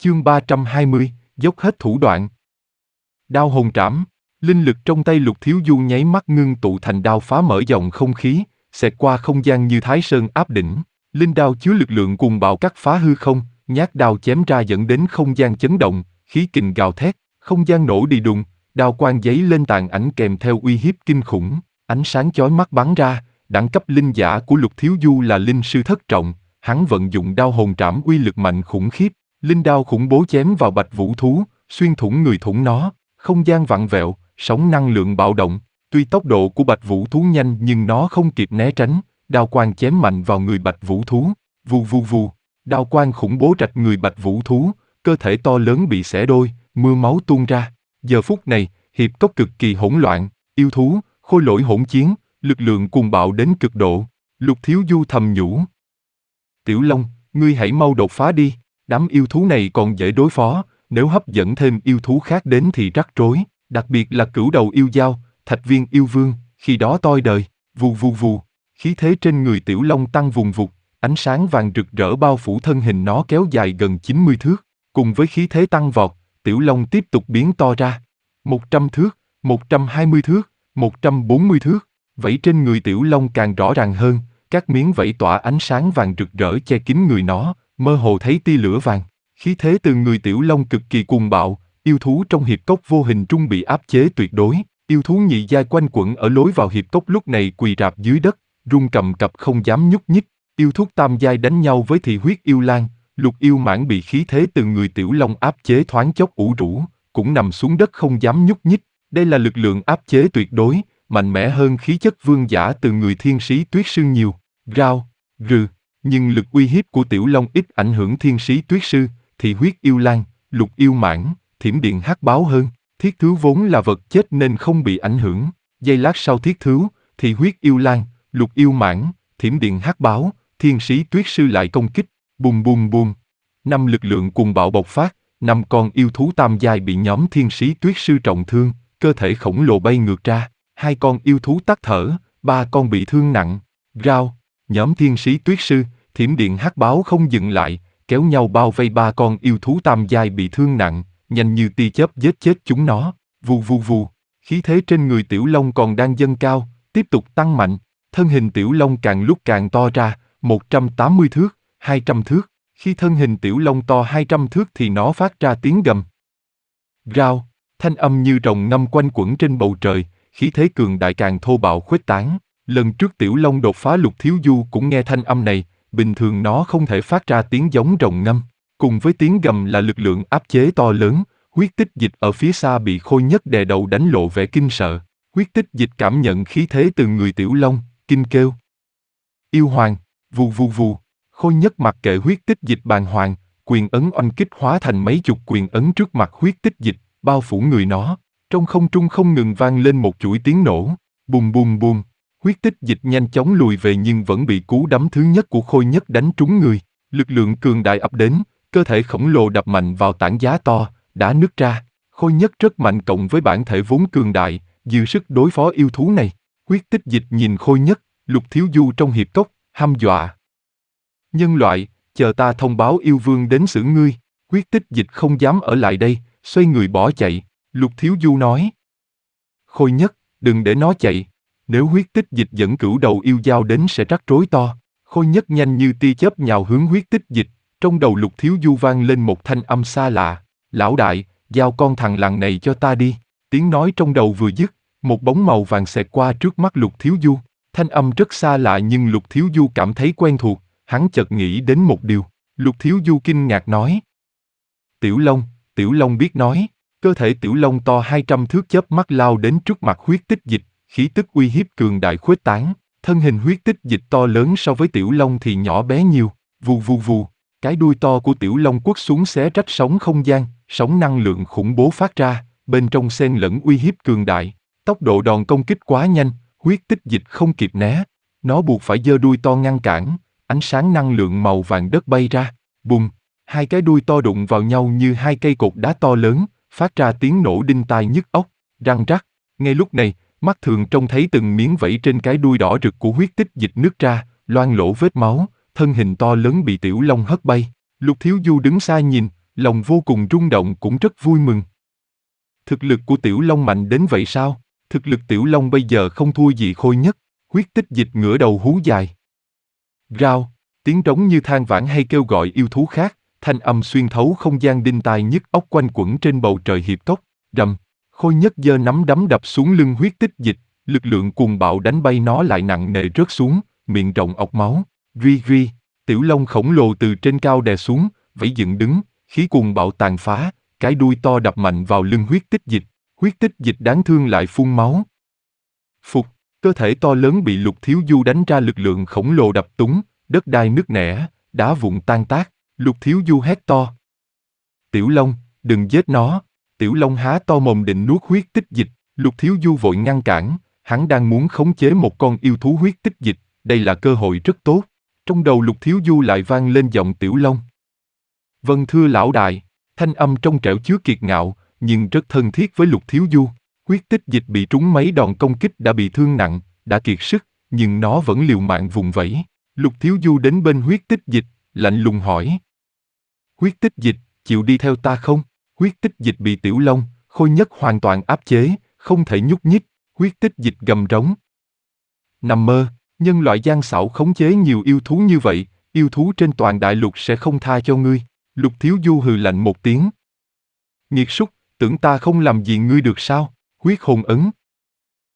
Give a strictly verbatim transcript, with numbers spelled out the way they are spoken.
Chương ba trăm hai mươi, dốc hết thủ đoạn. Đao hồn trảm, linh lực trong tay Lục Thiếu Du nháy mắt ngưng tụ thành đao phá mở dòng không khí, xẹt qua không gian như Thái Sơn áp đỉnh. Linh đao chứa lực lượng cuồng bạo cắt phá hư không, nhát đao chém ra dẫn đến không gian chấn động, khí kình gào thét, không gian nổ đi đùng, đao quang giấy lên tàn ảnh kèm theo uy hiếp kinh khủng, ánh sáng chói mắt bắn ra. Đẳng cấp linh giả của Lục Thiếu Du là linh sư thất trọng, hắn vận dụng đao hồn trảm uy lực mạnh khủng khiếp. Linh đao khủng bố chém vào bạch vũ thú, xuyên thủng người thủng nó, không gian vặn vẹo, sóng năng lượng bạo động. Tuy tốc độ của bạch vũ thú nhanh nhưng nó không kịp né tránh, đao quang chém mạnh vào người bạch vũ thú. Vù vù vù, đao quang khủng bố rạch người bạch vũ thú, cơ thể to lớn bị xẻ đôi, mưa máu tuôn ra. Giờ phút này, hiệp cốc cực kỳ hỗn loạn, yêu thú, khôi lỗi hỗn chiến, lực lượng cuồng bạo đến cực độ. Lục Thiếu Du thầm nhủ: Tiểu Long, ngươi hãy mau đột phá đi. Đám yêu thú này còn dễ đối phó, nếu hấp dẫn thêm yêu thú khác đến thì rắc rối, đặc biệt là cửu đầu yêu dao, thạch viên yêu vương, khi đó toi đời. Vù vù vù, khí thế trên người Tiểu Long tăng vùn vụt, ánh sáng vàng rực rỡ bao phủ thân hình nó kéo dài gần chín mươi thước, cùng với khí thế tăng vọt, Tiểu Long tiếp tục biến to ra. một trăm thước, một trăm hai mươi thước, một trăm bốn mươi thước, vảy trên người Tiểu Long càng rõ ràng hơn, các miếng vảy tỏa ánh sáng vàng rực rỡ che kín người nó, mơ hồ thấy tia lửa vàng. Khí thế từ người Tiểu Long cực kỳ cuồng bạo, yêu thú trong hiệp cốc vô hình trung bị áp chế tuyệt đối. Yêu thú nhị giai quanh quẩn ở lối vào hiệp cốc lúc này quỳ rạp dưới đất, run cầm cập không dám nhúc nhích. Yêu thú tam giai đánh nhau với thị huyết yêu lang, Lục Yêu Mãng bị khí thế từ người Tiểu Long áp chế thoáng chốc ủ rũ, cũng nằm xuống đất không dám nhúc nhích. Đây là lực lượng áp chế tuyệt đối, mạnh mẽ hơn khí chất vương giả từ người thiên sĩ tuyết sư nhiều. Rao, rừ, nhưng lực uy hiếp của Tiểu Long ít ảnh hưởng thiên sĩ tuyết sư, thị huyết yêu lang, Lục Yêu Mãng, thiểm điện hắc báo hơn. Thiết thứu vốn là vật chết nên không bị ảnh hưởng. Giây lát sau thiết thứu, thị huyết yêu lang, Lục Yêu Mãng, thiểm điện hắc báo, thiên sĩ tuyết sư lại công kích. Bùm bùm bùm, năm lực lượng cuồng bạo bộc phát, năm con yêu thú tam giai bị nhóm thiên sĩ tuyết sư trọng thương, cơ thể khổng lồ bay ngược ra. Hai con yêu thú tắt thở, ba con bị thương nặng. Rao, nhóm thiên sĩ tuyết sư, thiểm điện hắc báo không dừng lại, kéo nhau bao vây ba con yêu thú tam giai bị thương nặng, nhanh như tia chớp giết chết chúng nó. Vù vù vù, khí thế trên người Tiểu Long còn đang dâng cao, tiếp tục tăng mạnh, thân hình Tiểu Long càng lúc càng to ra, một trăm tám mươi thước, hai trăm thước. Khi thân hình Tiểu Long to hai trăm thước thì nó phát ra tiếng gầm. Rao, thanh âm như rồng ngâm quanh quẩn trên bầu trời, khí thế cường đại càng thô bạo khuếch tán. Lần trước Tiểu Long đột phá Lục Thiếu Du cũng nghe thanh âm này, bình thường nó không thể phát ra tiếng giống rồng ngâm. Cùng với tiếng gầm là lực lượng áp chế to lớn, huyết tích dịch ở phía xa bị Khôi Nhất đè đầu đánh lộ vẻ kinh sợ. Huyết tích dịch cảm nhận khí thế từ người Tiểu Long, kinh kêu. Yêu hoàng, vù vù vù, Khôi Nhất mặc kệ huyết tích dịch bàng hoàng, quyền ấn oanh kích hóa thành mấy chục quyền ấn trước mặt huyết tích dịch, bao phủ người nó. Trong không trung không ngừng vang lên một chuỗi tiếng nổ, bùm bùm bùm. Huyết tích dịch nhanh chóng lùi về nhưng vẫn bị cú đấm thứ nhất của Khôi Nhất đánh trúng người. Lực lượng cường đại ập đến, cơ thể khổng lồ đập mạnh vào tảng đá to, đã nứt ra. Khôi Nhất rất mạnh cộng với bản thể vốn cường đại, dư sức đối phó yêu thú này. Huyết tích dịch nhìn Khôi Nhất, Lục Thiếu Du trong hiệp cốc, hăm dọa. Nhân loại, chờ ta thông báo yêu vương đến xử ngươi. Huyết tích dịch không dám ở lại đây, xoay người bỏ chạy. Lục Thiếu Du nói: Khôi Nhất, đừng để nó chạy. Nếu huyết tích dịch dẫn cửu đầu yêu dao đến sẽ rắc rối to. Khôi Nhất nhanh như tia chớp nhào hướng huyết tích dịch. Trong đầu Lục Thiếu Du vang lên một thanh âm xa lạ. Lão đại, giao con thằng lằn này cho ta đi. Tiếng nói trong đầu vừa dứt, một bóng màu vàng xẹt qua trước mắt Lục Thiếu Du. Thanh âm rất xa lạ nhưng Lục Thiếu Du cảm thấy quen thuộc. Hắn chợt nghĩ đến một điều. Lục Thiếu Du kinh ngạc nói: Tiểu Long, Tiểu Long biết nói. Cơ thể Tiểu Long to hai trăm thước chớp mắt lao đến trước mặt huyết tích dịch, khí tức uy hiếp cường đại khuếch tán. Thân hình huyết tích dịch to lớn so với Tiểu Long thì nhỏ bé nhiều. Vù vù vù, cái đuôi to của Tiểu Long quất xuống xé rách sóng không gian, sóng năng lượng khủng bố phát ra, bên trong xen lẫn uy hiếp cường đại. Tốc độ đòn công kích quá nhanh, huyết tích dịch không kịp né. Nó buộc phải giơ đuôi to ngăn cản, ánh sáng năng lượng màu vàng đất bay ra. Bùm, hai cái đuôi to đụng vào nhau như hai cây cột đá to lớn, phát ra tiếng nổ đinh tai nhức óc, răng rắc. Ngay lúc này, mắt thường trông thấy từng miếng vảy trên cái đuôi đỏ rực của huyết tích dịch nứt ra, loang lỗ vết máu, thân hình to lớn bị Tiểu Long hất bay. Lục Thiếu Du đứng xa nhìn, lòng vô cùng rung động cũng rất vui mừng. Thực lực của Tiểu Long mạnh đến vậy sao? Thực lực Tiểu Long bây giờ không thua gì Khôi Nhất. Huyết Tích Dịch ngửa đầu hú dài. Rao, tiếng trống như than vãn hay kêu gọi yêu thú khác, thanh âm xuyên thấu không gian đinh tai nhức óc quanh quẩn trên bầu trời hiệp cốc. Rầm, Khôi Nhất giơ nắm đấm đập xuống lưng Huyết Tích Dịch, lực lượng cuồng bạo đánh bay nó lại nặng nề rớt xuống, miệng rộng ọc máu. Ri ri, Tiểu Long khổng lồ từ trên cao đè xuống, vẫy dựng đứng, khí cuồng bạo tàn phá, cái đuôi to đập mạnh vào lưng Huyết Tích Dịch. Huyết Tích Dịch đáng thương lại phun máu. Phục, cơ thể to lớn bị Lục Thiếu Du đánh ra lực lượng khổng lồ đập túng, đất đai nứt nẻ, đá vụn tan tác. Lục Thiếu Du hét to. Tiểu Long, đừng giết nó. Tiểu Long há to mồm định nuốt Huyết Tích Dịch. Lục Thiếu Du vội ngăn cản, hắn đang muốn khống chế một con yêu thú Huyết Tích Dịch, đây là cơ hội rất tốt. Trong đầu Lục Thiếu Du lại vang lên giọng Tiểu Long. Vâng thưa lão đại, thanh âm trong trẻo chứa kiệt ngạo, nhưng rất thân thiết với Lục Thiếu Du. Huyết Tích Dịch bị trúng mấy đòn công kích đã bị thương nặng, đã kiệt sức, nhưng nó vẫn liều mạng vùng vẫy. Lục Thiếu Du đến bên Huyết Tích Dịch, lạnh lùng hỏi. Huyết Tích Dịch, chịu đi theo ta không? Huyết Tích Dịch bị Tiểu Long, Khôi Nhất hoàn toàn áp chế, không thể nhúc nhích. Huyết Tích Dịch gầm rống. Nằm mơ, nhân loại gian xảo khống chế nhiều yêu thú như vậy, yêu thú trên toàn đại lục sẽ không tha cho ngươi. Lục Thiếu Du hừ lạnh một tiếng. Nghiệt súc, tưởng ta không làm gì ngươi được sao? Huyết hồn ấn,